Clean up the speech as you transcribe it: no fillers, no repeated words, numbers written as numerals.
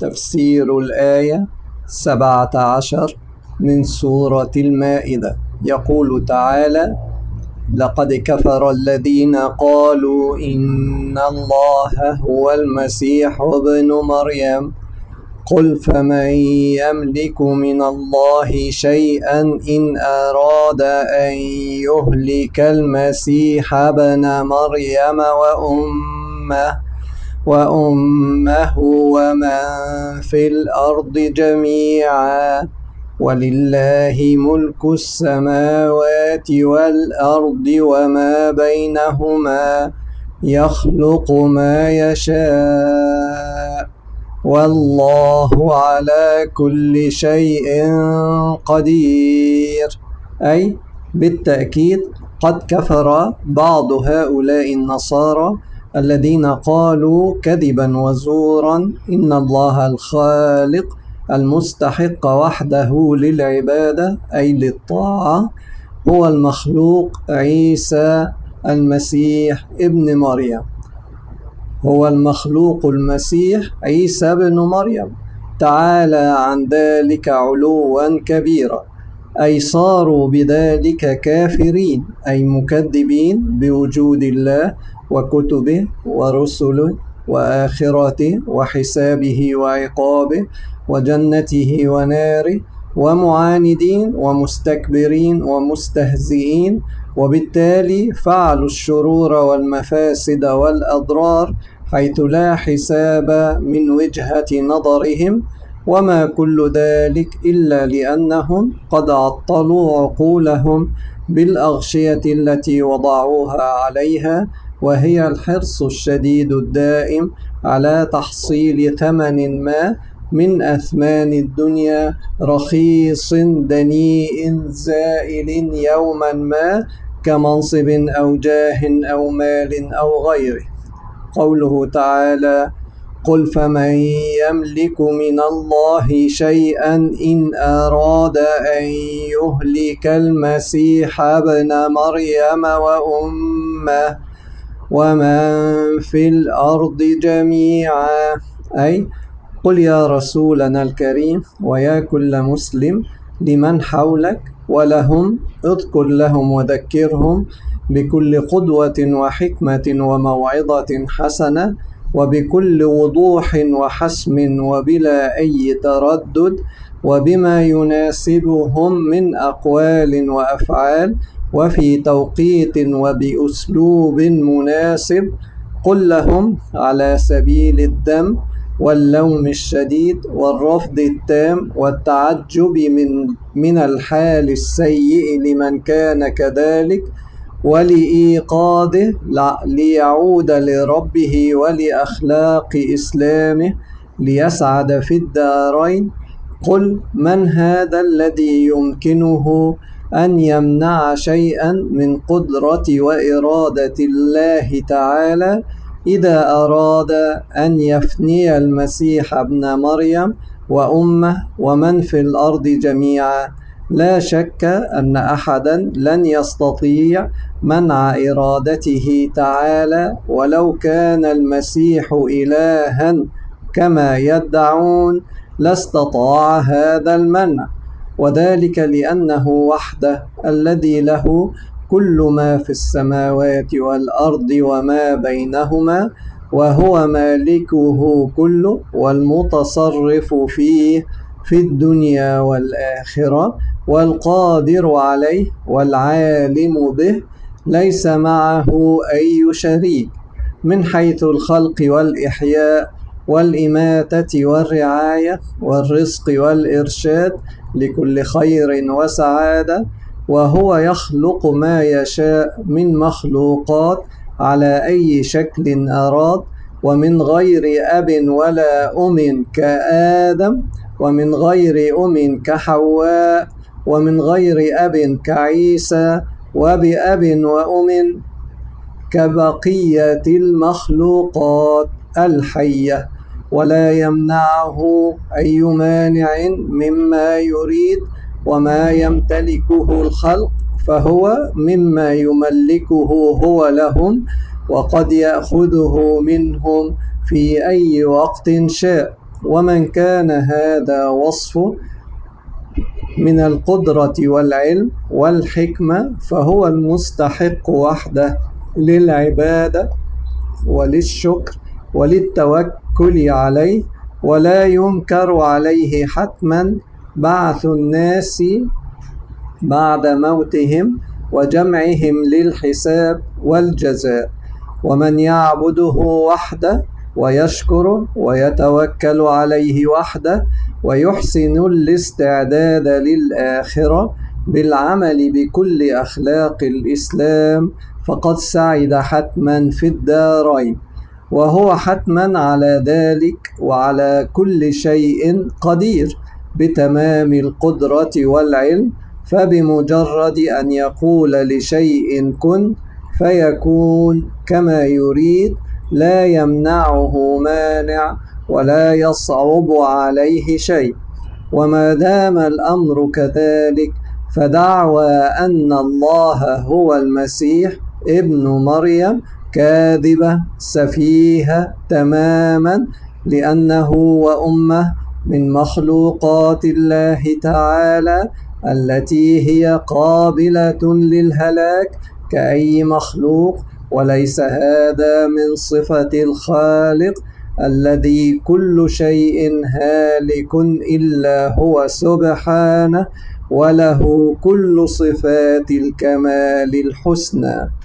تفسير الآية 17 من سورة المائدة. يقول تعالى: لقد كفر الذين قالوا إن الله هو المسيح ابن مريم قل فمن يملك من الله شيئا إن أراد أن يهلك المسيح ابن مريم وأمه ومن في الأرض جميعا ولله ملك السماوات والأرض وما بينهما يخلق ما يشاء والله على كل شيء قدير. أي بالتأكيد قد كفر بعض هؤلاء النصارى الذين قالوا كذبا وزورا إن الله الخالق المستحق وحده للعبادة أي للطاعة هو المخلوق عيسى المسيح ابن مريم، هو المخلوق المسيح عيسى بن مريم، تعالى عن ذلك علوا كبيرا. أي صاروا بذلك كافرين، أي مكذبين بوجود الله وكتبه ورسله وآخرته وحسابه وعقابه وجنته وناره، ومعاندين ومستكبرين ومستهزئين، وبالتالي فعلوا الشرور والمفاسد والأضرار حيث لا حساب من وجهة نظرهم، وما كل ذلك إلا لأنهم قد عطلوا عقولهم بالأغشية التي وضعوها عليها، وهي الحرص الشديد الدائم على تحصيل ثمن ما من أثمان الدنيا رخيص دنيء زائل يوما ما كمنصب أو جاه أو مال أو غيره. قوله تعالى: قل فمن يملك من الله شيئا إن أراد أن يهلك المسيح ابن مريم وأمه ومن في الأرض جميعا. أي قل يا رسولنا الكريم ويا كل مسلم لمن حولك ولهم، اذكر لهم وذكرهم بكل قدوة وحكمة وموعظة حسنة وبكل وضوح وحسم وبلا أي تردد، وبما يناسبهم من أقوال وأفعال وفي توقيت وبأسلوب مناسب. قل لهم على سبيل الذم واللوم الشديد والرفض التام والتعجب من الحال السيء لمن كان كذلك، ولإيقاظه ليعود لربه ولأخلاق إسلامه ليسعد في الدارين. قل من هذا الذي يمكنه أن يمنع شيئا من قدرة وإرادة الله تعالى إذا أراد أن يفني المسيح ابن مريم وأمه ومن في الأرض جميعا؟ لا شك أن أحدا لن يستطيع منع إرادته تعالى ولو كان المسيح إلها كما يدعون لاستطاع هذا المنع، وذلك لأنه وحده الذي له كل ما في السماوات والأرض وما بينهما، وهو مالكه كله والمتصرف فيه في الدنيا والآخرة والقادر عليه والعالم به، ليس معه أي شريك من حيث الخلق والإحياء والإماتة والرعاية والرزق والإرشاد لكل خير وسعادة، وهو يخلق ما يشاء من مخلوقات على أي شكل أراد، ومن غير أب ولا أم كآدم، ومن غير أم كحواء، ومن غير أب كعيسى، وبأب وأم كبقية المخلوقات الحية، ولا يمنعه أي مانع مما يريد وما يمتلكه الخلق، فهو مما يملكه هو لهم، وقد يأخذه منهم في أي وقت شاء. ومن كان هذا وصفه من القدرة والعلم والحكمة فهو المستحق وحده للعبادة وللشكر وللتوكل عليه، ولا ينكر عليه حتما بعث الناس بعد موتهم وجمعهم للحساب والجزاء. ومن يعبده وحده ويشكره ويتوكل عليه وحده ويحسن الاستعداد للآخرة بالعمل بكل أخلاق الإسلام فقد سعد حتما في الدارين، وهو حتما على ذلك وعلى كل شيء قدير بتمام القدرة والعلم، فبمجرد أن يقول لشيء كن فيكون كما يريد، لا يمنعه مانع ولا يصعب عليه شيء. وما دام الأمر كذلك فدعوى أن الله هو المسيح ابن مريم كاذبة سفيهة تماما، لأنه وأمه من مخلوقات الله تعالى التي هي قابلة للهلاك كأي مخلوق، وليس هذا من صفة الخالق الذي كل شيء هالك إلا هو سبحانه، وله كل صفات الكمال الحسنى.